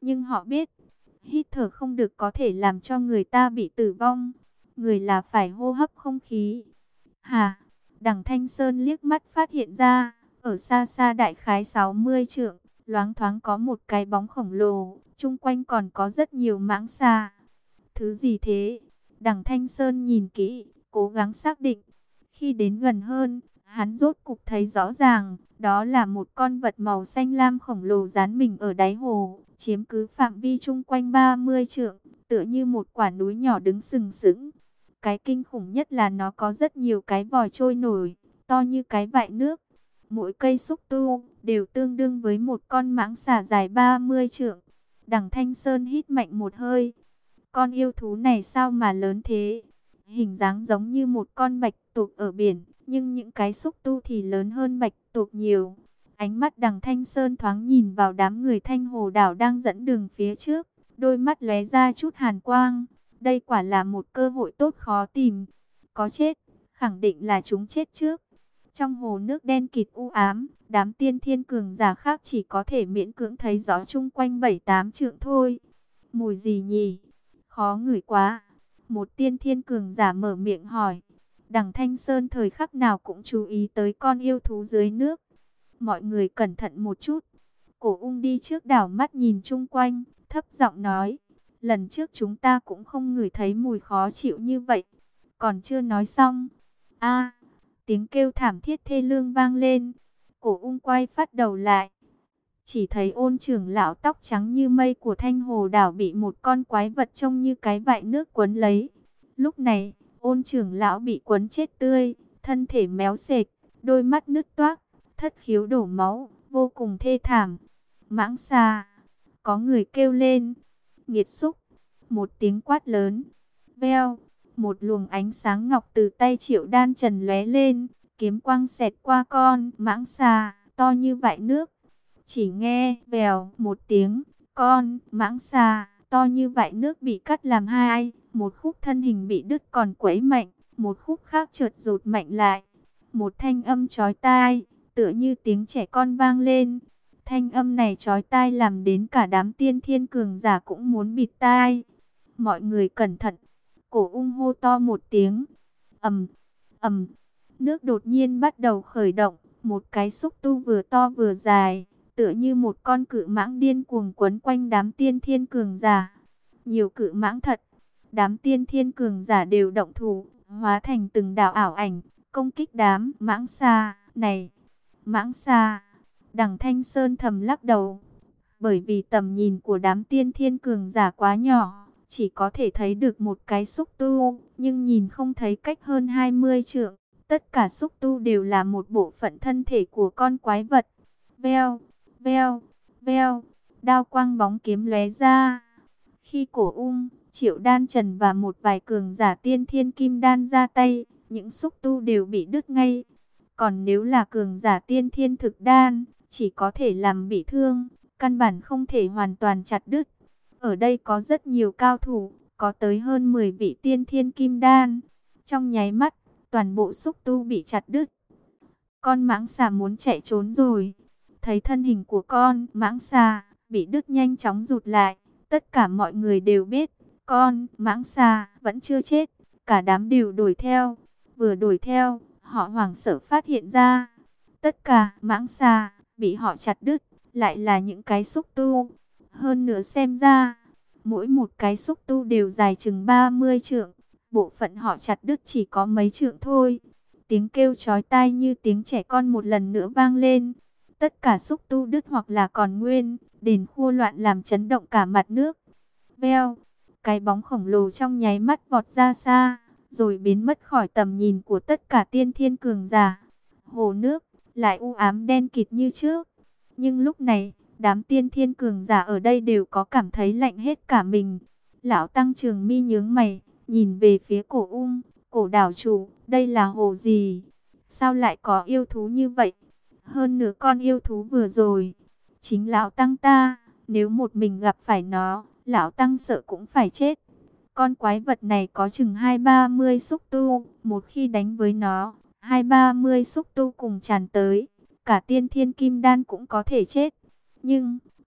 Nhưng họ biết, hít thở không được có thể làm cho người ta bị tử vong. Người là phải hô hấp không khí. Hà, Đằng Thanh Sơn liếc mắt phát hiện ra, ở xa xa đại khái 60 trượng, loáng thoáng có một cái bóng khổng lồ, chung quanh còn có rất nhiều mãng xà. Thứ gì thế? Đằng Thanh Sơn nhìn kỹ, cố gắng xác định. Khi đến gần hơn, hắn rốt cục thấy rõ ràng, đó là một con vật màu xanh lam khổng lồ dán mình ở đáy hồ, chiếm cứ phạm vi chung quanh 30 trượng, tựa như một quả núi nhỏ đứng sừng sững. Cái kinh khủng nhất là nó có rất nhiều cái vòi trôi nổi, to như cái vại nước. Mỗi cây xúc tu đều tương đương với một con mãng xà dài 30 trượng. Đằng Thanh Sơn hít mạnh một hơi. Con yêu thú này sao mà lớn thế? Hình dáng giống như một con bạch tuộc ở biển, nhưng những cái xúc tu thì lớn hơn bạch tuộc nhiều. Ánh mắt Đằng Thanh Sơn thoáng nhìn vào đám người Thanh Hồ Đảo đang dẫn đường phía trước, đôi mắt lóe ra chút hàn quang. Đây quả là một cơ hội tốt khó tìm. Có chết, khẳng định là chúng chết trước. Trong hồ nước đen kịt u ám, đám tiên thiên cường giả khác chỉ có thể miễn cưỡng thấy rõ chung quanh 7-8 trượng thôi. Mùi gì nhỉ? Khó ngửi quá. Một tiên thiên cường giả mở miệng hỏi. Đằng Thanh Sơn thời khắc nào cũng chú ý tới con yêu thú dưới nước. Mọi người cẩn thận một chút. Cổ ung đi trước đảo mắt nhìn chung quanh, thấp giọng nói. Lần trước chúng ta cũng không ngửi thấy mùi khó chịu như vậy. Còn chưa nói xong. A, tiếng kêu thảm thiết thê lương vang lên. Cổ ung quay phát đầu lại. Chỉ thấy Ôn trưởng lão tóc trắng như mây của Thanh Hồ Đảo bị một con quái vật trông như cái vại nước quấn lấy. Lúc này, Ôn trưởng lão bị quấn chết tươi, thân thể méo xệch, đôi mắt nứt toác, thất khiếu đổ máu, vô cùng thê thảm. Mãng xà, có người kêu lên. Nghiệt xúc, một tiếng quát lớn. Veo, một luồng ánh sáng ngọc từ tay Triệu Đan Trần lóe lên, kiếm quang xẹt qua con mãng xà to như vại nước. Chỉ nghe vèo một tiếng, con mãng xà to như vại nước bị cắt làm hai, một khúc thân hình bị đứt còn quẫy mạnh, một khúc khác chợt rụt mạnh lại. Một thanh âm chói tai, tựa như tiếng trẻ con vang lên. Thanh âm này chói tai làm đến cả đám tiên thiên cường giả cũng muốn bịt tai. Mọi người cẩn thận. Cổ ung hô to một tiếng. Ầm, ầm. Nước đột nhiên bắt đầu khởi động. Một cái xúc tu vừa to vừa dài, tựa như một con cự mãng điên cuồng quấn quanh đám tiên thiên cường giả. Nhiều cự mãng thật. Đám tiên thiên cường giả đều động thủ, hóa thành từng đạo ảo ảnh, công kích đám mãng xà này. Mãng xà. Đằng Thanh Sơn thầm lắc đầu, bởi vì tầm nhìn của đám tiên thiên cường giả quá nhỏ, chỉ có thể thấy được một cái xúc tu, nhưng nhìn không thấy cách hơn 20 trượng. Tất cả xúc tu đều là một bộ phận thân thể của con quái vật. Veo, veo, veo, đao quang bóng kiếm lóe ra. Khi Cổ Ung, Triệu Đan Trần và một vài cường giả tiên thiên kim đan ra tay, những xúc tu đều bị đứt ngay. Còn nếu là cường giả tiên thiên thực đan, chỉ có thể làm bị thương, căn bản không thể hoàn toàn chặt đứt. Ở đây có rất nhiều cao thủ, có tới hơn 10 vị tiên thiên kim đan. Trong nháy mắt, toàn bộ xúc tu bị chặt đứt. Con mãng xà muốn chạy trốn rồi. Thấy thân hình của con mãng xà bị đứt nhanh chóng rụt lại. Tất cả mọi người đều biết, con mãng xà vẫn chưa chết. Cả đám đều đuổi theo. Vừa đuổi theo, họ hoảng sợ phát hiện ra, tất cả mãng xà bị họ chặt đứt lại là những cái xúc tu. Hơn nữa xem ra, mỗi một cái xúc tu đều dài chừng 30 trượng. Bộ phận họ chặt đứt chỉ có mấy trượng thôi. Tiếng kêu chói tai như tiếng trẻ con một lần nữa vang lên. Tất cả xúc tu đứt hoặc là còn nguyên, đền khua loạn làm chấn động cả mặt nước. Veo, cái bóng khổng lồ trong nháy mắt vọt ra xa, rồi biến mất khỏi tầm nhìn của tất cả tiên thiên cường giả. Hồ nước lại u ám đen kịt như trước. Nhưng lúc này, đám tiên thiên cường giả ở đây đều có cảm thấy lạnh hết cả mình. Lão Tăng Trường Mi nhướng mày, nhìn về phía Cổ Ung. Cổ đảo chủ, đây là hồ gì? Sao lại có yêu thú như vậy? Hơn nữa con yêu thú vừa rồi, chính Lão Tăng ta, nếu một mình gặp phải nó, Lão Tăng sợ cũng phải chết. Con quái vật này có chừng 20-30 xúc tu, một khi đánh với nó, 20-30 xúc tu cùng tràn tới, cả tiên thiên kim đan cũng có thể chết. Nhưng,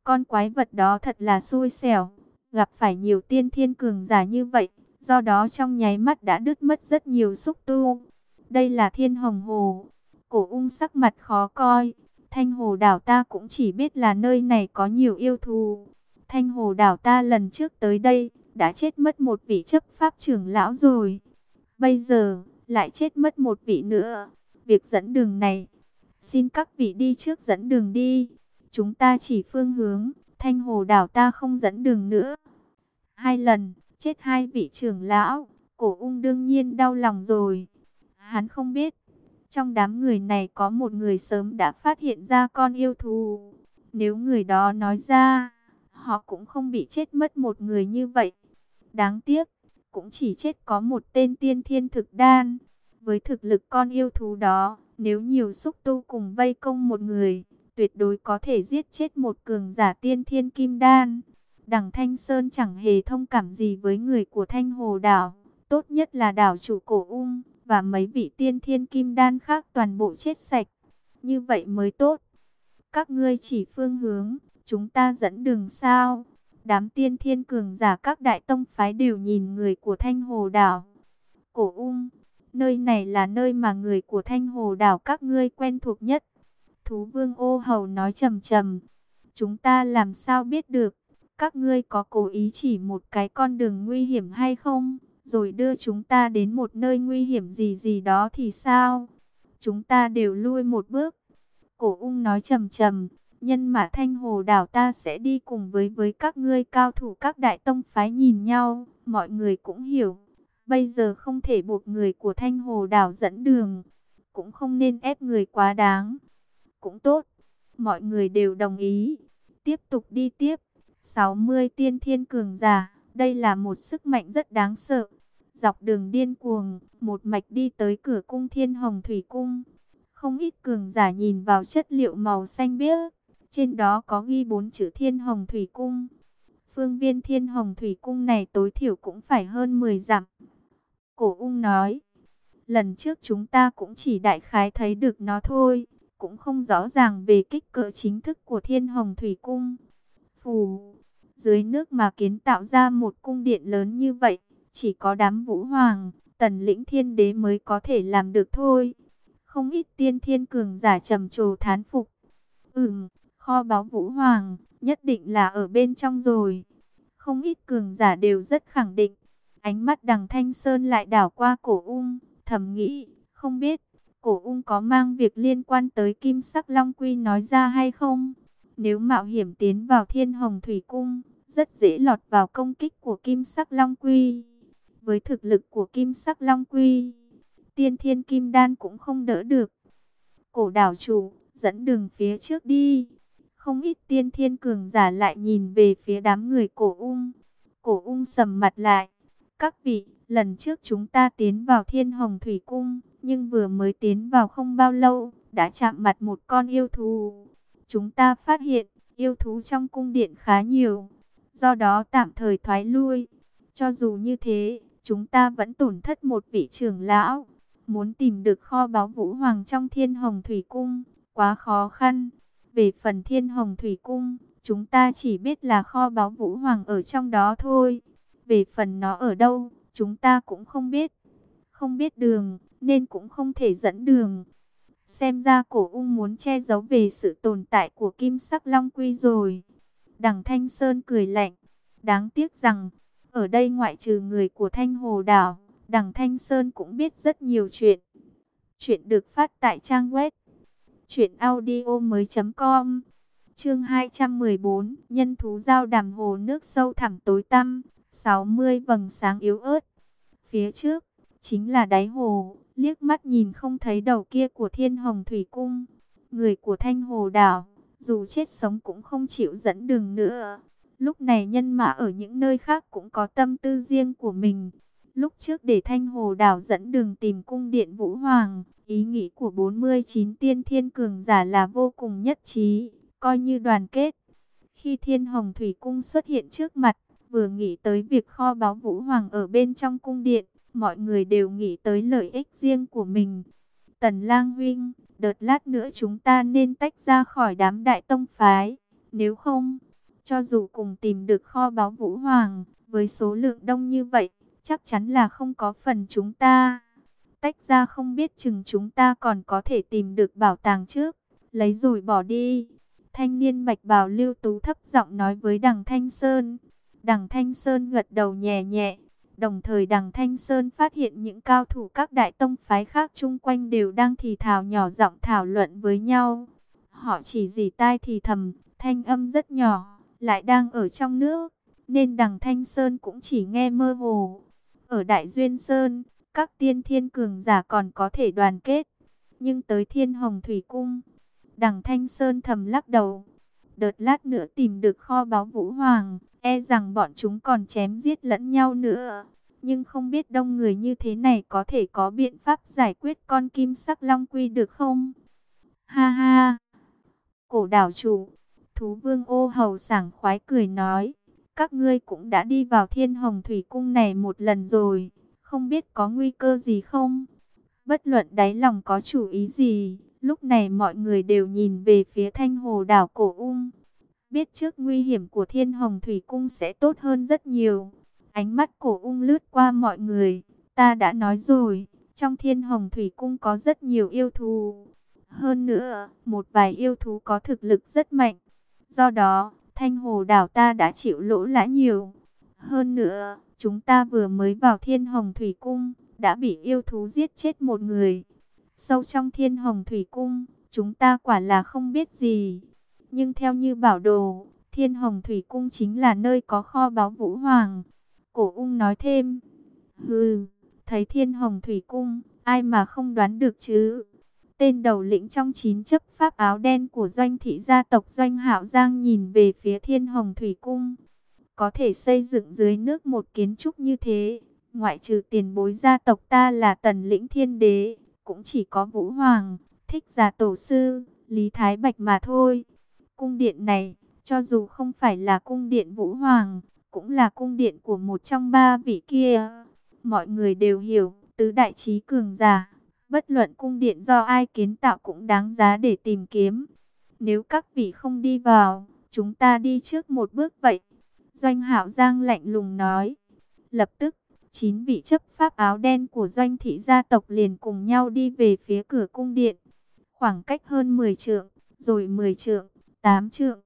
Con quái vật đó thật là xui xẻo, gặp phải nhiều tiên thiên cường giả như vậy, do đó trong nháy mắt đã đứt mất rất nhiều xúc tu. Đây là Thiên Hồng Hồ. Cổ Ung sắc mặt khó coi. Thanh Hồ đảo ta cũng chỉ biết là nơi này có nhiều yêu thú. Thanh Hồ đảo ta lần trước tới đây, đã chết mất một vị chấp pháp trưởng lão rồi. Bây giờ, lại chết mất một vị nữa. Việc dẫn đường này, xin các vị đi trước dẫn đường đi. Chúng ta chỉ phương hướng, Thanh Hồ đảo ta không dẫn đường nữa. 2 lần, chết 2 vị trưởng lão, Cổ Ung đương nhiên đau lòng rồi. Hắn không biết, trong đám người này có một người sớm đã phát hiện ra con yêu thú. Nếu người đó nói ra, họ cũng không bị chết mất một người như vậy. Đáng tiếc, cũng chỉ chết có một tên tiên thiên thực đan. Với thực lực con yêu thú đó, nếu nhiều xúc tu cùng vây công một người, tuyệt đối có thể giết chết một cường giả tiên thiên kim đan. Đằng Thanh Sơn chẳng hề thông cảm gì với người của Thanh Hồ đảo. Tốt nhất là đảo chủ Cổ Ung và mấy vị tiên thiên kim đan khác toàn bộ chết sạch. Như vậy mới tốt. Các ngươi chỉ phương hướng, chúng ta dẫn đường sao? Đám tiên thiên cường giả các đại tông phái đều nhìn người của Thanh Hồ đảo. Cổ Ung, nơi này là nơi mà người của Thanh Hồ đảo các ngươi quen thuộc nhất. Thú Vương Ô Hầu nói trầm trầm. Chúng ta làm sao biết được? Các ngươi có cố ý chỉ một cái con đường nguy hiểm hay không? Rồi đưa chúng ta đến một nơi nguy hiểm gì gì đó thì sao? Chúng ta đều lui một bước. Cổ Ung nói trầm trầm. Nhân mã Thanh Hồ đảo ta sẽ đi cùng với các ngươi cao thủ các đại tông phái nhìn nhau. Mọi người cũng hiểu. Bây giờ không thể buộc người của Thanh Hồ đảo dẫn đường. Cũng không nên ép người quá đáng. Cũng tốt. Mọi người đều đồng ý. Tiếp tục đi tiếp. 60 tiên thiên cường giả. Đây là một sức mạnh rất đáng sợ. Dọc đường điên cuồng, một mạch đi tới cửa cung Thiên Hồng Thủy Cung. Không ít cường giả nhìn vào chất liệu màu xanh biếc. Trên đó có ghi 4 chữ Thiên Hồng Thủy Cung. Phương viên Thiên Hồng Thủy Cung này tối thiểu cũng phải hơn 10 dặm. Cổ Ung nói, lần trước chúng ta cũng chỉ đại khái thấy được nó thôi. Cũng không rõ ràng về kích cỡ chính thức của Thiên Hồng Thủy Cung. Phù, dưới nước mà kiến tạo ra một cung điện lớn như vậy, chỉ có đám Vũ Hoàng, Tần Lĩnh Thiên Đế mới có thể làm được thôi. Không ít tiên thiên cường giả trầm trồ thán phục. Kho báu Vũ Hoàng, nhất định là ở bên trong rồi. Không ít cường giả đều rất khẳng định. Ánh mắt Đằng Thanh Sơn lại đảo qua Cổ Ung, thầm nghĩ, không biết Cổ Ung có mang việc liên quan tới Kim Sắc Long Quy nói ra hay không? Nếu mạo hiểm tiến vào Thiên Hồng Thủy Cung, rất dễ lọt vào công kích của Kim Sắc Long Quy. Với thực lực của Kim Sắc Long Quy, tiên thiên kim đan cũng không đỡ được. Cổ đảo chủ, dẫn đường phía trước đi. Không ít tiên thiên cường giả lại nhìn về phía đám người Cổ Ung. Cổ Ung sầm mặt lại. Các vị, lần trước chúng ta tiến vào Thiên Hồng Thủy Cung, nhưng vừa mới tiến vào không bao lâu, đã chạm mặt một con yêu thú. Chúng ta phát hiện, yêu thú trong cung điện khá nhiều, do đó tạm thời thoái lui. Cho dù như thế, chúng ta vẫn tổn thất một vị trưởng lão. Muốn tìm được kho báu Vũ Hoàng trong Thiên Hồng Thủy Cung, quá khó khăn. Về phần Thiên Hồng Thủy Cung, chúng ta chỉ biết là kho báu Vũ Hoàng ở trong đó thôi. Về phần nó ở đâu, chúng ta cũng không biết. Không biết đường, nên cũng không thể dẫn đường. Xem ra Cổ Ung muốn che giấu về sự tồn tại của Kim Sắc Long Quy rồi. Đằng Thanh Sơn cười lạnh. Đáng tiếc rằng, ở đây ngoại trừ người của Thanh Hồ đảo, Đằng Thanh Sơn cũng biết rất nhiều chuyện. Chuyện được phát tại trang web truyệnaudiomoi.com. Chương 214, nhân thú giao đàm hồ nước sâu thẳm tối tăm, 60 vầng sáng yếu ớt. Phía trước chính là đáy hồ, liếc mắt nhìn không thấy đầu kia của Thiên Hồng Thủy Cung. Người của Thanh Hồ đảo, dù chết sống cũng không chịu dẫn đường nữa. Lúc này nhân mã ở những nơi khác cũng có tâm tư riêng của mình. Lúc trước để Thanh Hồ đảo dẫn đường tìm cung điện Vũ Hoàng, ý nghĩ của 49 tiên thiên cường giả là vô cùng nhất trí, coi như đoàn kết. Khi Thiên Hồng Thủy Cung xuất hiện trước mặt, vừa nghĩ tới việc kho báu Vũ Hoàng ở bên trong cung điện, mọi người đều nghĩ tới lợi ích riêng của mình. Tần Lang huynh, đợt lát nữa chúng ta nên tách ra khỏi đám đại tông phái, nếu không, Cho dù cùng tìm được kho báu Vũ Hoàng, với số lượng đông như vậy, chắc chắn là không có phần chúng ta. Tách ra không biết chừng chúng ta còn có thể tìm được bảo tàng trước, lấy rồi bỏ đi. Thanh niên bạch bào Lưu Tú thấp giọng nói với Đằng Thanh Sơn. Đằng Thanh Sơn gật đầu nhẹ nhẹ. Đồng thời Đằng Thanh Sơn phát hiện những cao thủ các đại tông phái khác chung quanh đều đang thì thào nhỏ giọng thảo luận với nhau. Họ chỉ rỉ tai thì thầm, thanh âm rất nhỏ, lại đang ở trong nước, nên Đằng Thanh Sơn cũng chỉ nghe mơ hồ. Ở Đại Duyên Sơn, các tiên thiên cường giả còn có thể đoàn kết, nhưng tới Thiên Hồng Thủy Cung, Đằng Thanh Sơn thầm lắc đầu. Đợt lát nữa tìm được kho báu Vũ Hoàng, e rằng bọn chúng còn chém giết lẫn nhau nữa. Nhưng không biết đông người như thế này có thể có biện pháp giải quyết con kim sắc long quy được không? Ha ha! Cổ đảo chủ, Thú Vương Ô Hầu sảng khoái cười nói. Các ngươi cũng đã đi vào Thiên Hồng Thủy Cung này một lần rồi, không biết có nguy cơ gì không? Bất luận đáy lòng có chủ ý gì, lúc này mọi người đều nhìn về phía Thanh Hồ đảo Cổ Ung. Biết trước nguy hiểm của Thiên Hồng Thủy Cung sẽ tốt hơn rất nhiều. Ánh mắt Cổ Ung lướt qua mọi người. Ta đã nói rồi, trong Thiên Hồng Thủy Cung có rất nhiều yêu thú. Hơn nữa, một vài yêu thú có thực lực rất mạnh. Do đó, Thanh Hồ đảo ta đã chịu lỗ lã nhiều. Hơn nữa, chúng ta vừa mới vào Thiên Hồng Thủy Cung, đã bị yêu thú giết chết một người. Sâu trong Thiên Hồng Thủy Cung, chúng ta quả là không biết gì. Nhưng theo như bảo đồ, Thiên Hồng Thủy Cung chính là nơi có kho báu Vũ Hoàng. Cổ Ung nói thêm. Hừ, thấy Thiên Hồng Thủy Cung, ai mà không đoán được chứ. Tên đầu lĩnh trong 9 chấp pháp áo đen của Doanh thị gia tộc Doanh Hạo Giang nhìn về phía Thiên Hồng Thủy Cung. Có thể xây dựng dưới nước một kiến trúc như thế, ngoại trừ tiền bối gia tộc ta là Tần Lĩnh Thiên Đế, cũng chỉ có Vũ Hoàng, Thích Giả Tổ Sư, Lý Thái Bạch mà thôi. Cung điện này, cho dù không phải là cung điện Vũ Hoàng, cũng là cung điện của một trong ba vị kia. Mọi người đều hiểu, tứ đại trí cường giả, bất luận cung điện do ai kiến tạo cũng đáng giá để tìm kiếm. Nếu các vị không đi vào, chúng ta đi trước một bước vậy. Doanh Hạo Giang lạnh lùng nói. Lập tức, 9 vị chấp pháp áo đen của Doanh thị gia tộc liền cùng nhau đi về phía cửa cung điện. Khoảng cách hơn 10 trượng, rồi 10 trượng, 8 trượng.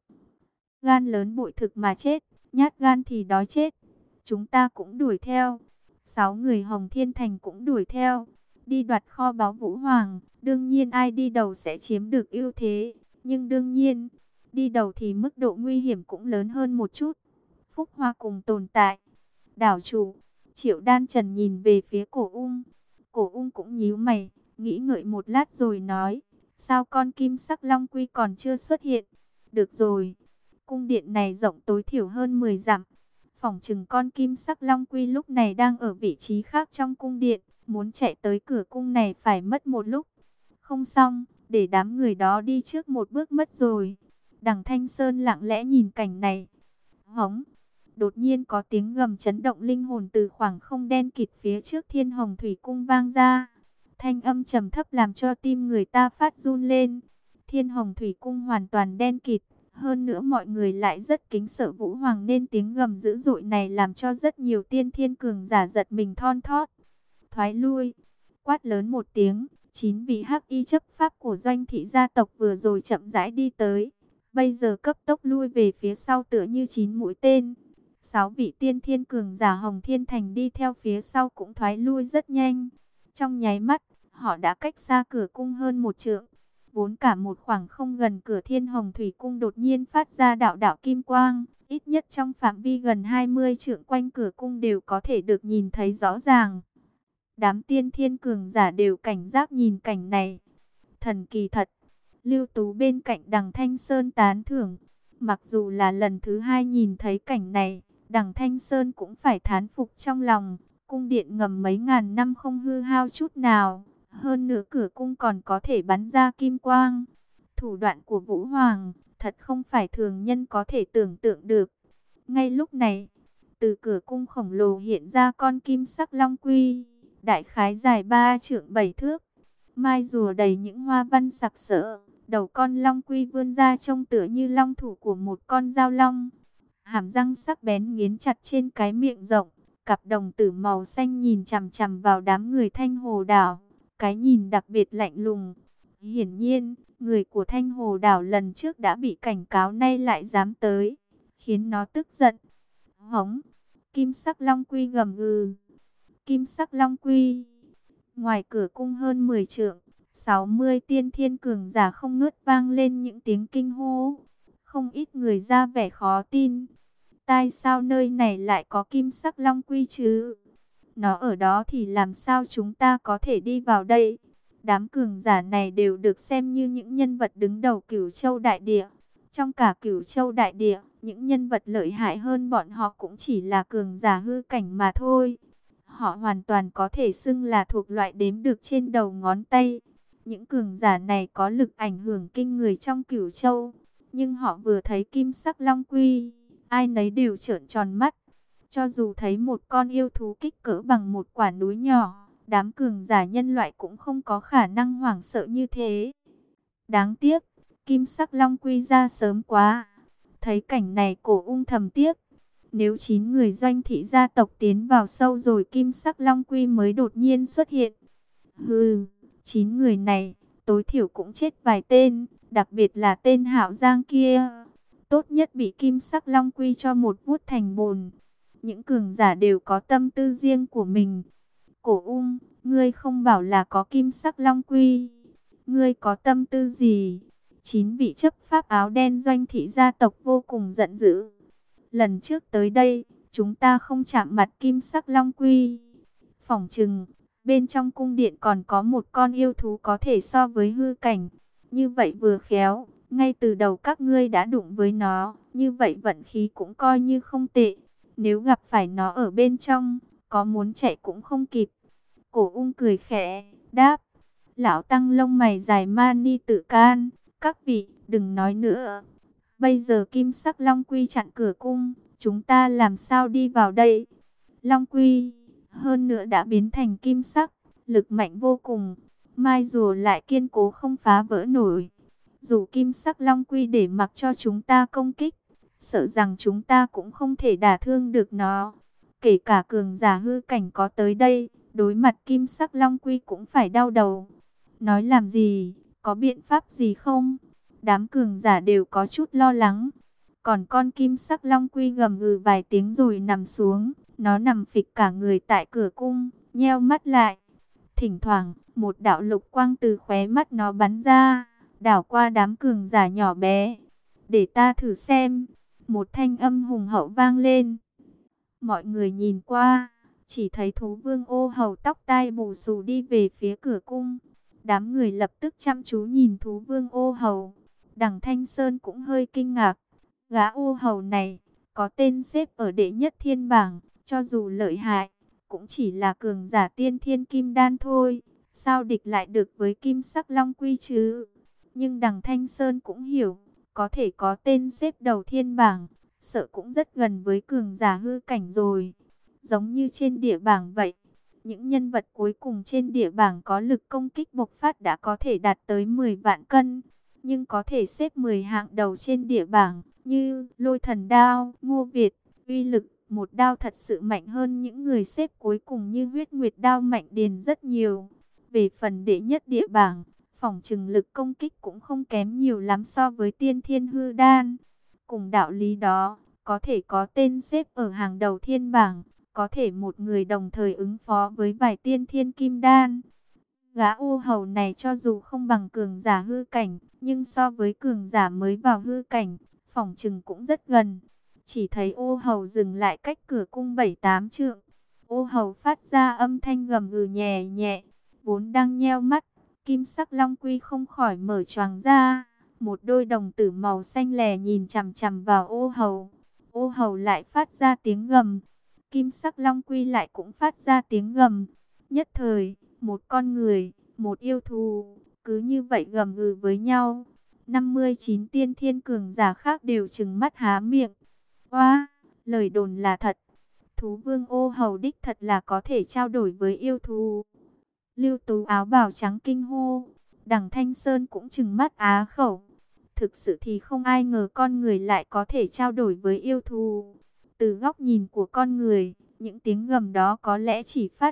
Gan lớn bội thực mà chết, nhát gan thì đói chết. Chúng ta cũng đuổi theo. 6 người Hồng Thiên Thành cũng đuổi theo. Đi đoạt kho báu Vũ Hoàng, đương nhiên ai đi đầu sẽ chiếm được ưu thế. Nhưng đương nhiên, đi đầu thì mức độ nguy hiểm cũng lớn hơn một chút. Phúc Hoa cùng tồn tại. Đảo chủ, Triệu Đan Trần nhìn về phía Cổ Ung. Cổ Ung cũng nhíu mày, nghĩ ngợi một lát rồi nói. Sao con kim sắc long quy còn chưa xuất hiện? Được rồi, cung điện này rộng tối thiểu hơn 10 dặm. Phỏng chừng con kim sắc long quy lúc này đang ở vị trí khác trong cung điện. Muốn chạy tới cửa cung này phải mất một lúc. Không xong, để đám người đó đi trước một bước mất rồi. Đằng Thanh Sơn lặng lẽ nhìn cảnh này. Hống! Đột nhiên có tiếng gầm chấn động linh hồn từ khoảng không đen kịt phía trước Thiên Hồng Thủy Cung vang ra. Thanh âm trầm thấp làm cho tim người ta phát run lên. Thiên Hồng Thủy Cung hoàn toàn đen kịt. Hơn nữa mọi người lại rất kính sợ Vũ Hoàng nên tiếng gầm dữ dội này làm cho rất nhiều tiên thiên cường giả giật mình thon thót. Thoái lui! Quát lớn một tiếng, 9 vị hắc y chấp pháp của Doanh thị gia tộc vừa rồi chậm rãi đi tới. Bây giờ cấp tốc lui về phía sau tựa như 9 mũi tên. 6 vị tiên thiên cường giả Hồng Thiên Thành đi theo phía sau cũng thoái lui rất nhanh. Trong nháy mắt, họ đã cách xa cửa cung hơn một trượng. Vốn cả một khoảng không gần cửa Thiên Hồng Thủy Cung đột nhiên phát ra đạo đạo kim quang. Ít nhất trong phạm vi gần 20 trượng quanh cửa cung đều có thể được nhìn thấy rõ ràng. Đám tiên thiên cường giả đều cảnh giác nhìn cảnh này. Thần kỳ thật. Lưu Tú bên cạnh Đằng Thanh Sơn tán thưởng. Mặc dù là lần thứ 2 nhìn thấy cảnh này, Đằng Thanh Sơn cũng phải thán phục trong lòng. Cung điện ngầm mấy ngàn năm không hư hao chút nào. Hơn nữa cửa cung còn có thể bắn ra kim quang. Thủ đoạn của Vũ Hoàng thật không phải thường nhân có thể tưởng tượng được. Ngay lúc này, từ cửa cung khổng lồ hiện ra con kim sắc long quy. Đại khái dài 3 trượng 7 thước. Mai rùa đầy những hoa văn sặc sỡ. Đầu con long quy vươn ra trông tựa như long thủ của một con dao long. hàm răng sắc bén nghiến chặt trên cái miệng rộng, cặp đồng tử màu xanh nhìn chằm chằm vào đám người Thanh Hồ Đảo, cái nhìn đặc biệt lạnh lùng. Hiển nhiên, người của Thanh Hồ Đảo lần trước đã bị cảnh cáo nay lại dám tới, khiến nó tức giận. Hống, Kim Sắc Long Quy gầm gừ. Kim Sắc Long Quy. Ngoài cửa cung hơn 10 trượng, 60 tiên thiên cường giả không ngớt vang lên những tiếng kinh hô. Không ít người ra vẻ khó tin. Tại sao nơi này lại có Kim Sắc Long Quy chứ? Nó ở đó thì làm sao chúng ta có thể đi vào đây? Đám cường giả này đều được xem như những nhân vật đứng đầu Cửu Châu Đại Địa. Trong cả Cửu Châu Đại Địa, những nhân vật lợi hại hơn bọn họ cũng chỉ là cường giả hư cảnh mà thôi. Họ hoàn toàn có thể xưng là thuộc loại đếm được trên đầu ngón tay. Những cường giả này có lực ảnh hưởng kinh người trong Cửu Châu. Nhưng họ vừa thấy Kim Sắc Long Quy, ai nấy đều trợn tròn mắt. Cho dù thấy một con yêu thú kích cỡ bằng một quả núi nhỏ, đám cường giả nhân loại cũng không có khả năng hoảng sợ như thế. Đáng tiếc, Kim Sắc Long Quy ra sớm quá. Thấy cảnh này Cổ Ung thầm tiếc. Nếu 9 người Doanh thị gia tộc tiến vào sâu rồi Kim Sắc Long Quy mới đột nhiên xuất hiện. Hừ, 9 người này, tối thiểu cũng chết vài tên, đặc biệt là tên Hạo Giang kia. Tốt nhất bị Kim Sắc Long Quy cho một vuốt thành bùn. Những cường giả đều có tâm tư riêng của mình. Cổ Ung, ngươi không bảo là có Kim Sắc Long Quy. Ngươi có tâm tư gì? 9 vị chấp pháp áo đen Doanh thị gia tộc vô cùng giận dữ. Lần trước tới đây, chúng ta không chạm mặt Kim Sắc Long Quy. Phỏng chừng, bên trong cung điện còn có một con yêu thú có thể so với hư cảnh. Như vậy vừa khéo, ngay từ đầu các ngươi đã đụng với nó, như vậy vận khí cũng coi như không tệ. Nếu gặp phải nó ở bên trong, có muốn chạy cũng không kịp. Cổ Ung cười khẽ, đáp. Lão tăng lông mày dài mani tự can, các vị, đừng nói nữa. Bây giờ Kim Sắc Long Quy chặn cửa cung, chúng ta làm sao đi vào đây? Long Quy, hơn nữa đã biến thành kim sắc, lực mạnh vô cùng. Mai rùa lại kiên cố không phá vỡ nổi. Dù Kim Sắc Long Quy để mặc cho chúng ta công kích, sợ rằng chúng ta cũng không thể đả thương được nó. Kể cả cường giả hư cảnh có tới đây, đối mặt Kim Sắc Long Quy cũng phải đau đầu. Nói làm gì, có biện pháp gì không? Đám cường giả đều có chút lo lắng. Còn con Kim Sắc Long Quy gầm gừ vài tiếng rồi nằm xuống. Nó nằm phịch cả người tại cửa cung, nheo mắt lại. Thỉnh thoảng, một đạo lục quang từ khóe mắt nó bắn ra, đảo qua đám cường giả nhỏ bé. Để ta thử xem. Một thanh âm hùng hậu vang lên. Mọi người nhìn qua, chỉ thấy thú vương Ô Hầu tóc tai bù xù đi về phía cửa cung. Đám người lập tức chăm chú nhìn thú vương Ô Hầu. Đằng Thanh Sơn cũng hơi kinh ngạc. Gã Ô Hầu này, có tên xếp ở đệ nhất thiên bảng, cho dù lợi hại, cũng chỉ là cường giả tiên thiên kim đan thôi. Sao địch lại được với Kim Sắc Long Quy chứ? Nhưng đằng Thanh Sơn cũng hiểu, có thể có tên xếp đầu thiên bảng, sợ cũng rất gần với cường giả hư cảnh rồi. Giống như trên địa bảng vậy, những nhân vật cuối cùng trên địa bảng có lực công kích bộc phát đã có thể đạt tới 10 vạn cân. Nhưng có thể xếp 10 hạng đầu trên địa bảng như Lôi Thần Đao, Ngô Việt, uy lực một đao thật sự mạnh hơn những người xếp cuối cùng như Huyết Nguyệt Đao Mạnh Điền rất nhiều. Về phần đệ nhất địa bảng, phỏng chừng lực công kích cũng không kém nhiều lắm so với Tiên Thiên Hư Đan. Cùng đạo lý đó, có thể có tên xếp ở hàng đầu thiên bảng, có thể một người đồng thời ứng phó với vài Tiên Thiên Kim Đan. Gã Ô Hầu này cho dù không bằng cường giả hư cảnh, nhưng so với cường giả mới vào hư cảnh, phỏng chừng cũng rất gần. Chỉ thấy Ô Hầu dừng lại cách cửa cung 7-8 trượng. Ô Hầu phát ra âm thanh gầm gừ nhẹ nhẹ, vốn đang nheo mắt, Kim Sắc Long Quy không khỏi mở choàng ra. Một đôi đồng tử màu xanh lè nhìn chằm chằm vào Ô Hầu. Ô Hầu lại phát ra tiếng gầm. Kim Sắc Long Quy lại cũng phát ra tiếng gầm. Nhất thời, một con người, một yêu thú, cứ như vậy gầm gừ với nhau. 59 tiên thiên cường giả khác đều trừng mắt há miệng. Oa, lời đồn là thật. Thú vương Ô Hầu đích thật là có thể trao đổi với yêu thú. Lưu Tú áo bào trắng kinh hô. Đằng Thanh Sơn cũng trừng mắt á khẩu. Thực sự thì không ai ngờ con người lại có thể trao đổi với yêu thú. Từ góc nhìn của con người, những tiếng gầm đó có lẽ chỉ phát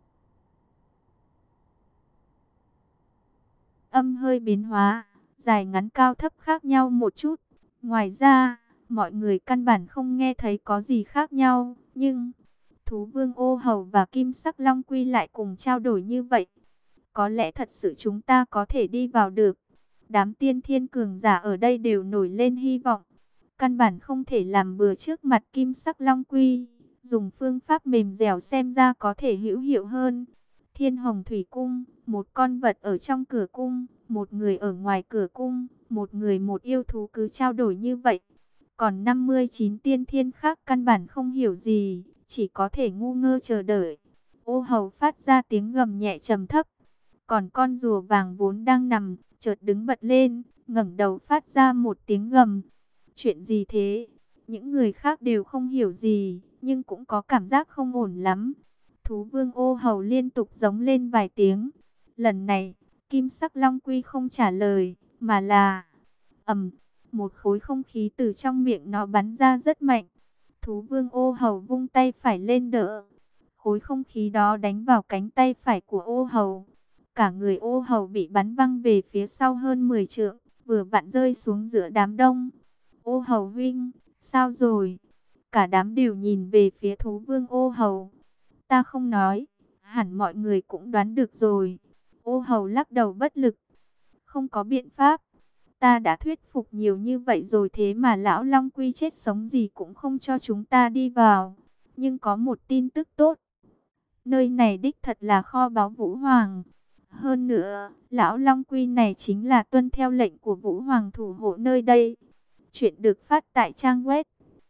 âm hơi biến hóa, dài ngắn cao thấp khác nhau một chút. Ngoài ra, mọi người căn bản không nghe thấy có gì khác nhau, nhưng thú vương ô hầu và kim sắc long quy lại cùng trao đổi như vậy. Có lẽ thật sự chúng ta có thể đi vào được. Đám tiên thiên cường giả ở đây đều nổi lên hy vọng. Căn bản không thể làm bừa trước mặt kim sắc long quy. Dùng phương pháp mềm dẻo xem ra có thể hữu hiệu hơn. Thiên Hồng Thủy Cung, một con vật ở trong cửa cung, một người ở ngoài cửa cung, một người một yêu thú cứ trao đổi như vậy. Còn 59 tiên thiên khác căn bản không hiểu gì, chỉ có thể ngu ngơ chờ đợi. Ô hầu phát ra tiếng gầm nhẹ trầm thấp. Còn con rùa vàng vốn đang nằm, chợt đứng bật lên, ngẩng đầu phát ra một tiếng gầm. Chuyện gì thế? Những người khác đều không hiểu gì, nhưng cũng có cảm giác không ổn lắm. Thú vương ô hầu liên tục giống lên vài tiếng. Lần này, kim sắc long quy không trả lời, mà là một khối không khí từ trong miệng nó bắn ra rất mạnh. Thú vương ô hầu vung tay phải lên đỡ. Khối không khí đó đánh vào cánh tay phải của ô hầu. Cả người ô hầu bị bắn văng về phía sau hơn 10 trượng, vừa vặn rơi xuống giữa đám đông. Ô hầu huynh, sao rồi? Cả đám đều nhìn về phía thú vương ô hầu. Ta không nói, hẳn mọi người cũng đoán được rồi. Ô hầu lắc đầu bất lực. Không có biện pháp. Ta đã thuyết phục nhiều như vậy rồi, thế mà lão Long Quy chết sống gì cũng không cho chúng ta đi vào. Nhưng có một tin tức tốt. Nơi này đích thật là kho báu Vũ Hoàng. Hơn nữa, lão Long Quy này chính là tuân theo lệnh của Vũ Hoàng thủ hộ nơi đây. Chuyện được phát tại trang web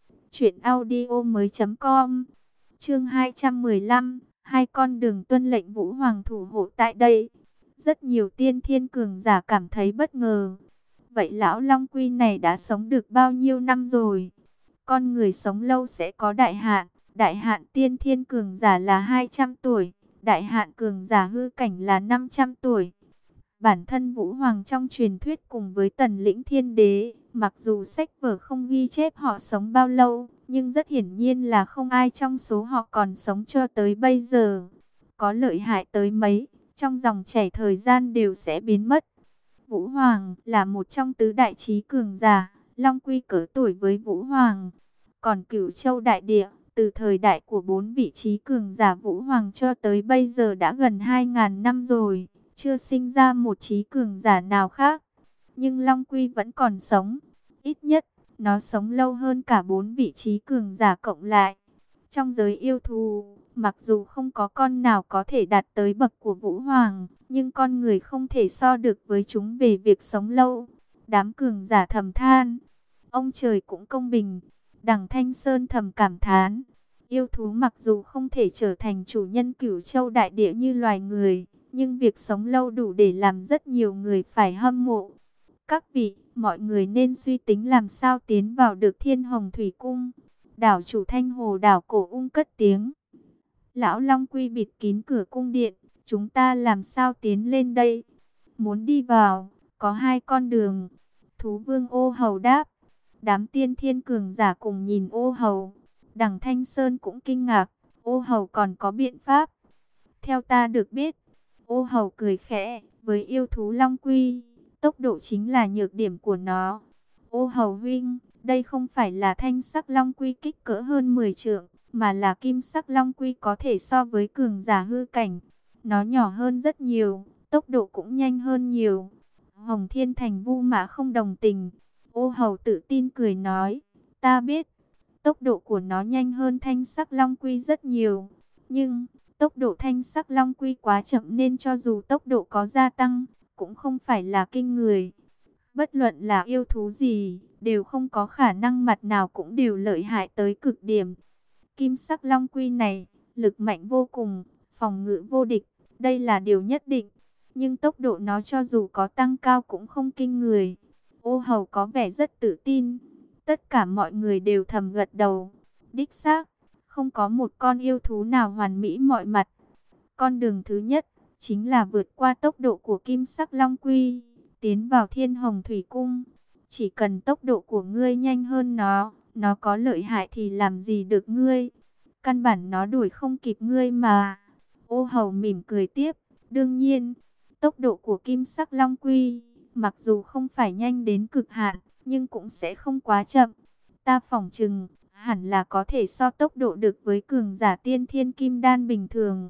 truyệnaudiomoi.com. Chương 215, hai con đường tuân lệnh Vũ Hoàng thủ hộ tại đây. Rất nhiều tiên thiên cường giả cảm thấy bất ngờ. Vậy lão Long Quy này đã sống được bao nhiêu năm rồi? Con người sống lâu sẽ có đại hạn. Đại hạn tiên thiên cường giả là 200 tuổi. Đại hạn cường giả hư cảnh là 500 tuổi. Bản thân Vũ Hoàng trong truyền thuyết cùng với Tần Lĩnh Thiên Đế, mặc dù sách vở không ghi chép họ sống bao lâu, nhưng rất hiển nhiên là không ai trong số họ còn sống cho tới bây giờ. Có lợi hại tới mấy, trong dòng chảy thời gian đều sẽ biến mất. Vũ Hoàng là một trong tứ đại chí cường giả, Long Quy cỡ tuổi với Vũ Hoàng. Còn Cửu Châu Đại Địa, từ thời đại của 4 vị chí cường giả Vũ Hoàng cho tới bây giờ đã gần 2.000 năm rồi, chưa sinh ra một chí cường giả nào khác. Nhưng Long Quy vẫn còn sống, ít nhất nó sống lâu hơn cả 4 vị chí cường giả cộng lại. Trong giới yêu thú, mặc dù không có con nào có thể đạt tới bậc của Vũ Hoàng, nhưng con người không thể so được với chúng về việc sống lâu. Đám cường giả thầm than, ông trời cũng công bình. Đằng Thanh Sơn thầm cảm thán, yêu thú mặc dù không thể trở thành chủ nhân Cửu Châu Đại Địa như loài người, nhưng việc sống lâu đủ để làm rất nhiều người phải hâm mộ. Các vị, mọi người nên suy tính làm sao tiến vào được Thiên Hồng Thủy Cung. Đảo chủ Thanh Hồ đảo Cổ Ung cất tiếng. Lão Long Quy bịt kín cửa cung điện, chúng ta làm sao tiến lên đây? Muốn đi vào, có hai con đường. Thú vương ô hầu đáp. Đám tiên thiên cường giả cùng nhìn ô hầu. Đằng Thanh Sơn cũng kinh ngạc, ô hầu còn có biện pháp. Theo ta được biết, ô hầu cười khẽ, với yêu thú Long Quy, tốc độ chính là nhược điểm của nó. Ô hầu huynh, đây không phải là thanh sắc Long Quy kích cỡ hơn 10 trượng, mà là kim sắc Long Quy có thể so với cường giả hư cảnh. Nó nhỏ hơn rất nhiều, tốc độ cũng nhanh hơn nhiều. Hồng Thiên Thành Vu Mã không đồng tình. Ô hầu tự tin cười nói, ta biết, tốc độ của nó nhanh hơn thanh sắc Long Quy rất nhiều. Nhưng, tốc độ thanh sắc Long Quy quá chậm nên cho dù tốc độ có gia tăng, cũng không phải là kinh người. Bất luận là yêu thú gì, đều không có khả năng mặt nào cũng đều lợi hại tới cực điểm. Kim sắc Long Quy này, lực mạnh vô cùng, phòng ngự vô địch, đây là điều nhất định. Nhưng tốc độ nó cho dù có tăng cao cũng không kinh người. Ô hầu có vẻ rất tự tin. Tất cả mọi người đều thầm gật đầu. Đích xác, không có một con yêu thú nào hoàn mỹ mọi mặt. Con đường thứ nhất, chính là vượt qua tốc độ của kim sắc Long Quy, tiến vào Thiên Hồng Thủy Cung. Chỉ cần tốc độ của ngươi nhanh hơn nó có lợi hại thì làm gì được ngươi. Căn bản nó đuổi không kịp ngươi mà. Ô Hầu mỉm cười tiếp, đương nhiên, tốc độ của Kim Sắc Long Quy, mặc dù không phải nhanh đến cực hạn, nhưng cũng sẽ không quá chậm. Ta phỏng chừng, hẳn là có thể so tốc độ được với cường giả tiên thiên kim đan bình thường.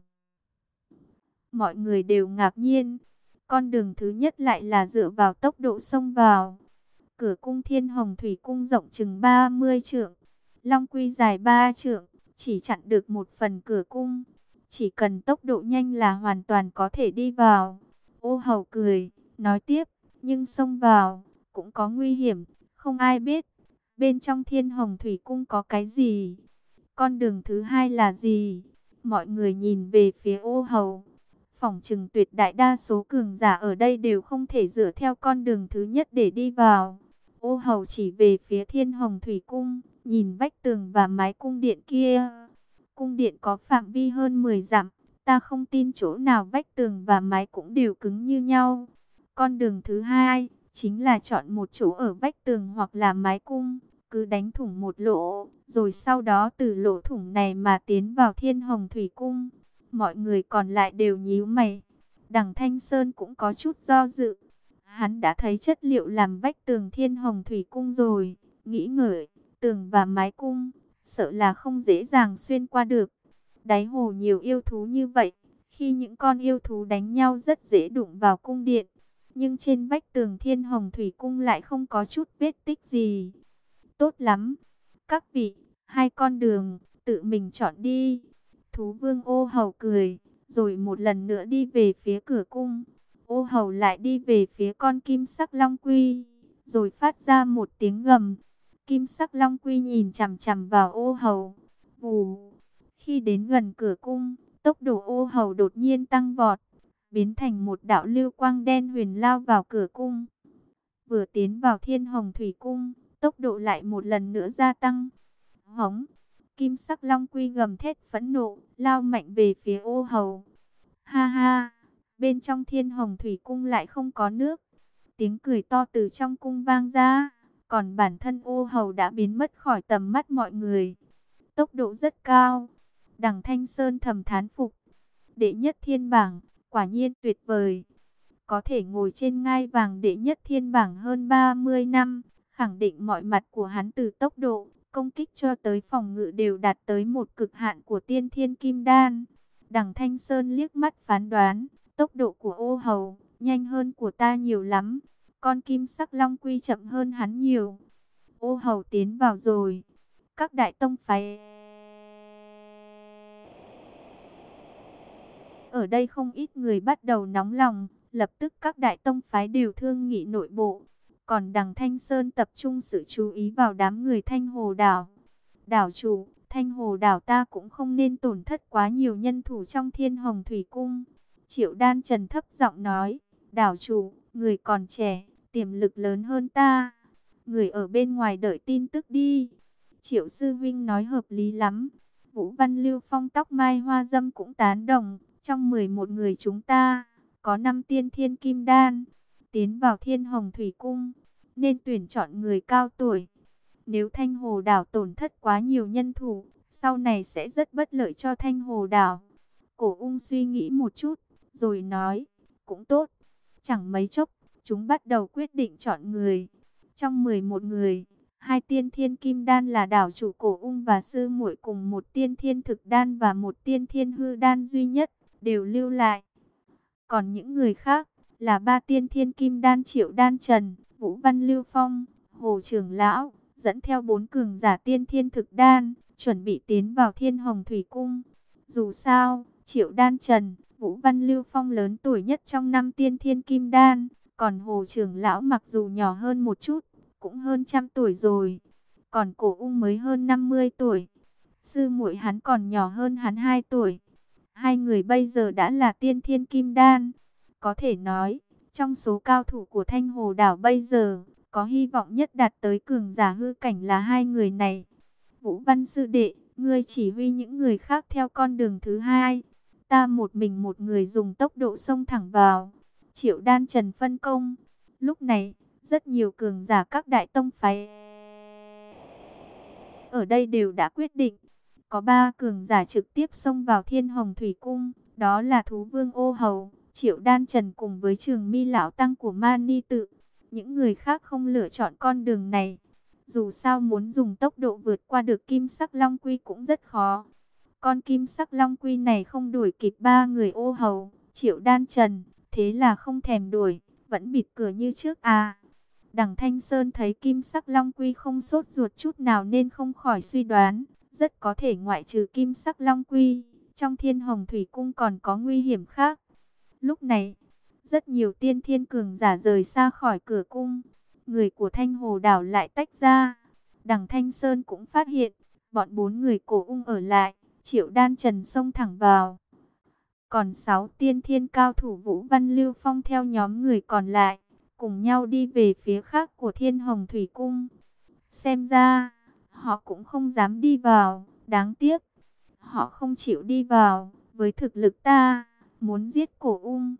Mọi người đều ngạc nhiên. Con đường thứ nhất lại là dựa vào tốc độ xông vào. Cửa cung Thiên Hồng Thủy Cung rộng chừng 30 trượng. Long Quy dài 3 trượng, chỉ chặn được một phần cửa cung. Chỉ cần tốc độ nhanh là hoàn toàn có thể đi vào. Ô Hầu cười, nói tiếp, nhưng xông vào, cũng có nguy hiểm, không ai biết. Bên trong Thiên Hồng Thủy Cung có cái gì? Con đường thứ hai là gì? Mọi người nhìn về phía Ô Hầu. Phỏng chừng tuyệt đại đa số cường giả ở đây đều không thể dựa theo con đường thứ nhất để đi vào. Ô Hầu chỉ về phía Thiên Hồng Thủy Cung, nhìn vách tường và mái cung điện kia. Cung điện có phạm vi hơn 10 dặm, ta không tin chỗ nào vách tường và mái cũng đều cứng như nhau. Con đường thứ hai, chính là chọn một chỗ ở vách tường hoặc là mái cung, cứ đánh thủng một lỗ, rồi sau đó từ lỗ thủng này mà tiến vào Thiên Hồng Thủy Cung. Mọi người còn lại đều nhíu mày. Đằng Thanh Sơn cũng có chút do dự. Hắn đã thấy chất liệu làm vách tường Thiên Hồng Thủy Cung rồi, nghĩ ngợi, tường và mái cung, sợ là không dễ dàng xuyên qua được. Đáy hồ nhiều yêu thú như vậy, khi những con yêu thú đánh nhau rất dễ đụng vào cung điện. Nhưng trên vách tường Thiên Hồng Thủy Cung lại không có chút vết tích gì. Tốt lắm, các vị, hai con đường, tự mình chọn đi. Thú Vương Ô Hầu cười, rồi một lần nữa đi về phía cửa cung. Ô Hầu lại đi về phía con Kim Sắc Long Quy, rồi phát ra một tiếng gầm. Kim Sắc Long Quy nhìn chằm chằm vào Ô Hầu. Vù. Khi đến gần cửa cung, tốc độ Ô Hầu đột nhiên tăng vọt, biến thành một đạo lưu quang đen huyền lao vào cửa cung. Vừa tiến vào Thiên Hồng Thủy Cung, tốc độ lại một lần nữa gia tăng. Hống! Kim Sắc Long Quy gầm thét phẫn nộ, lao mạnh về phía Ô Hầu. Ha ha! Bên trong Thiên Hồng Thủy Cung lại không có nước. Tiếng cười to từ trong cung vang ra, còn bản thân Ô Hầu đã biến mất khỏi tầm mắt mọi người. Tốc độ rất cao. Đằng Thanh Sơn thầm thán phục. Đệ nhất thiên bảng, quả nhiên tuyệt vời. Có thể ngồi trên ngai vàng đệ nhất thiên bảng hơn 30 năm, khẳng định mọi mặt của hắn từ tốc độ, công kích cho tới phòng ngự đều đạt tới một cực hạn của tiên thiên kim đan. Đằng Thanh Sơn liếc mắt phán đoán, tốc độ của Ô Hầu nhanh hơn của ta nhiều lắm, con Kim Sắc Long Quy chậm hơn hắn nhiều. Ô Hầu tiến vào rồi. Các đại tông phái ở đây không ít người bắt đầu nóng lòng, lập tức các đại tông phái đều thương nghị nội bộ. Còn đằng Thanh Sơn tập trung sự chú ý vào đám người Thanh Hồ Đảo. Đảo chủ, Thanh Hồ Đảo ta cũng không nên tổn thất quá nhiều nhân thủ trong Thiên Hồng Thủy Cung. Triệu Đan Trần thấp giọng nói, đảo chủ, người còn trẻ, tiềm lực lớn hơn ta. Người ở bên ngoài đợi tin tức đi. Triệu Sư Vinh nói hợp lý lắm. Vũ Văn Lưu Phong tóc mai hoa dâm cũng tán đồng. Trong 11 người chúng ta, có 5 tiên thiên kim đan. Tiến vào Thiên Hồng Thủy Cung, nên tuyển chọn người cao tuổi. Nếu Thanh Hồ Đảo tổn thất quá nhiều nhân thủ, sau này sẽ rất bất lợi cho Thanh Hồ Đảo. Cổ Ung suy nghĩ một chút, rồi nói, cũng tốt. Chẳng mấy chốc, chúng bắt đầu quyết định chọn người. Trong 11 người, 2 tiên thiên kim đan là đảo chủ Cổ Ung và sư muội cùng một tiên thiên thực đan và một tiên thiên hư đan duy nhất, đều lưu lại. Còn những người khác, là 3 tiên thiên kim đan Triệu Đan Trần, Vũ Văn Lưu Phong, Hồ Trưởng Lão, dẫn theo 4 cường giả tiên thiên thực đan, chuẩn bị tiến vào Thiên Hồng Thủy Cung. Dù sao, Triệu Đan Trần, Vũ Văn Lưu Phong lớn tuổi nhất trong 5 tiên thiên kim đan, còn Hồ Trưởng Lão mặc dù nhỏ hơn một chút, cũng hơn trăm tuổi rồi. Còn Cổ Ung mới hơn 50 tuổi. Sư muội hắn còn nhỏ hơn hắn 2 tuổi. Hai người bây giờ đã là tiên thiên kim đan. Có thể nói, trong số cao thủ của Thanh Hồ Đảo bây giờ, có hy vọng nhất đạt tới cường giả hư cảnh là hai người này. Vũ Văn sư đệ, ngươi chỉ huy những người khác theo con đường thứ hai. Ta một mình một người dùng tốc độ xông thẳng vào. Triệu Đan Trần phân công. Lúc này, Rất nhiều cường giả các đại tông phái ở đây đều đã quyết định. Có 3 cường giả trực tiếp xông vào Thiên Hồng Thủy Cung, đó là Thú Vương Ô Hầu, Triệu Đan Trần cùng với Trường Mi lão tăng của Mani Tự. Những người khác không lựa chọn con đường này. Dù sao muốn dùng tốc độ vượt qua được Kim Sắc Long Quy cũng rất khó. Con Kim Sắc Long Quy này không đuổi kịp 3 người Ô Hầu, Triệu Đan Trần, thế là không thèm đuổi, vẫn bịt cửa như trước à. Đằng Thanh Sơn thấy Kim Sắc Long Quy không sốt ruột chút nào nên không khỏi suy đoán, rất có thể ngoại trừ Kim Sắc Long Quy, trong Thiên Hồng Thủy Cung còn có nguy hiểm khác. Lúc này, rất nhiều tiên thiên cường giả rời xa khỏi cửa cung, người của Thanh Hồ Đảo lại tách ra. Đằng Thanh Sơn cũng phát hiện, bọn 4 người cổ ung ở lại, Triệu Đan Trần xông thẳng vào. Còn 6 tiên thiên cao thủ Vũ Văn Lưu Phong theo nhóm người còn lại, cùng nhau đi về phía khác của Thiên Hồng Thủy Cung. Xem ra, họ cũng không dám đi vào, đáng tiếc. Họ không chịu đi vào, với thực lực ta, muốn giết cổ ung,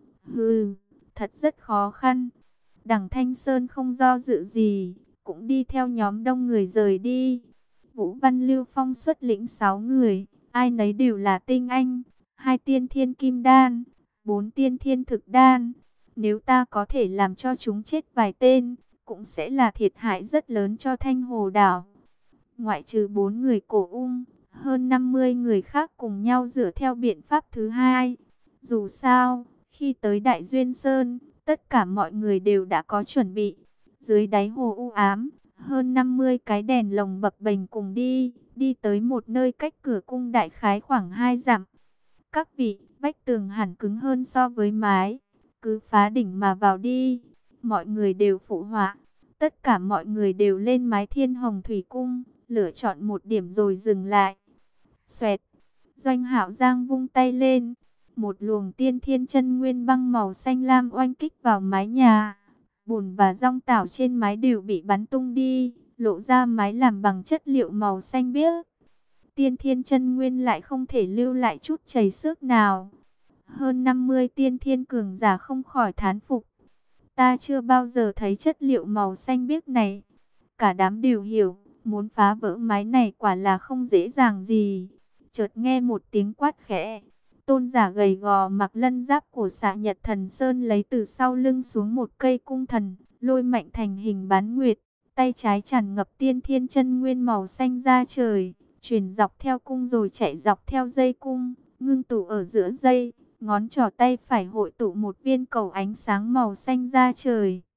thật rất khó khăn. Đằng Thanh Sơn không do dự gì, cũng đi theo nhóm đông người rời đi. Vũ Văn Lưu Phong xuất lĩnh 6 người, ai nấy đều là tinh anh, 2 tiên thiên kim đan, 4 tiên thiên thực đan. Nếu ta có thể làm cho chúng chết vài tên, cũng sẽ là thiệt hại rất lớn cho Thanh Hồ Đảo. Ngoại trừ 4 người cổ ung, hơn 50 người khác cùng nhau dựa theo biện pháp thứ hai. Dù sao, khi tới Đại Duyên Sơn, tất cả mọi người đều đã có chuẩn bị. Dưới đáy hồ u ám, hơn 50 cái đèn lồng bập bềnh cùng đi tới một nơi cách cửa cung đại khái khoảng 2 dặm. Các vị, vách tường hẳn cứng hơn so với mái, cứ phá đỉnh mà vào đi. Mọi người đều phụ họa. Tất cả mọi người đều lên mái Thiên Hồng Thủy Cung, lựa chọn một điểm rồi dừng lại. Xoẹt, Doanh Hạo Giang vung tay lên, một luồng tiên thiên chân nguyên băng màu xanh lam oanh kích vào mái nhà. Bùn và dong tảo trên mái đều bị bắn tung đi, lộ ra mái làm bằng chất liệu màu xanh biếc. Tiên thiên chân nguyên lại không thể lưu lại chút chảy xước nào. Hơn 50 tiên thiên cường giả không khỏi thán phục. Ta chưa bao giờ thấy chất liệu màu xanh biếc này. Cả đám đều hiểu, muốn phá vỡ mái này quả là không dễ dàng gì. Chợt nghe một tiếng quát khẽ. Tôn giả gầy gò mặc lân giáp của Xạ Nhật Thần Sơn lấy từ sau lưng xuống một cây cung thần, lôi mạnh thành hình bán nguyệt. Tay trái tràn ngập tiên thiên chân nguyên màu xanh ra trời, truyền dọc theo cung rồi chạy dọc theo dây cung, ngưng tụ ở giữa dây. Ngón trỏ tay phải hội tụ một viên cầu ánh sáng màu xanh ra trời.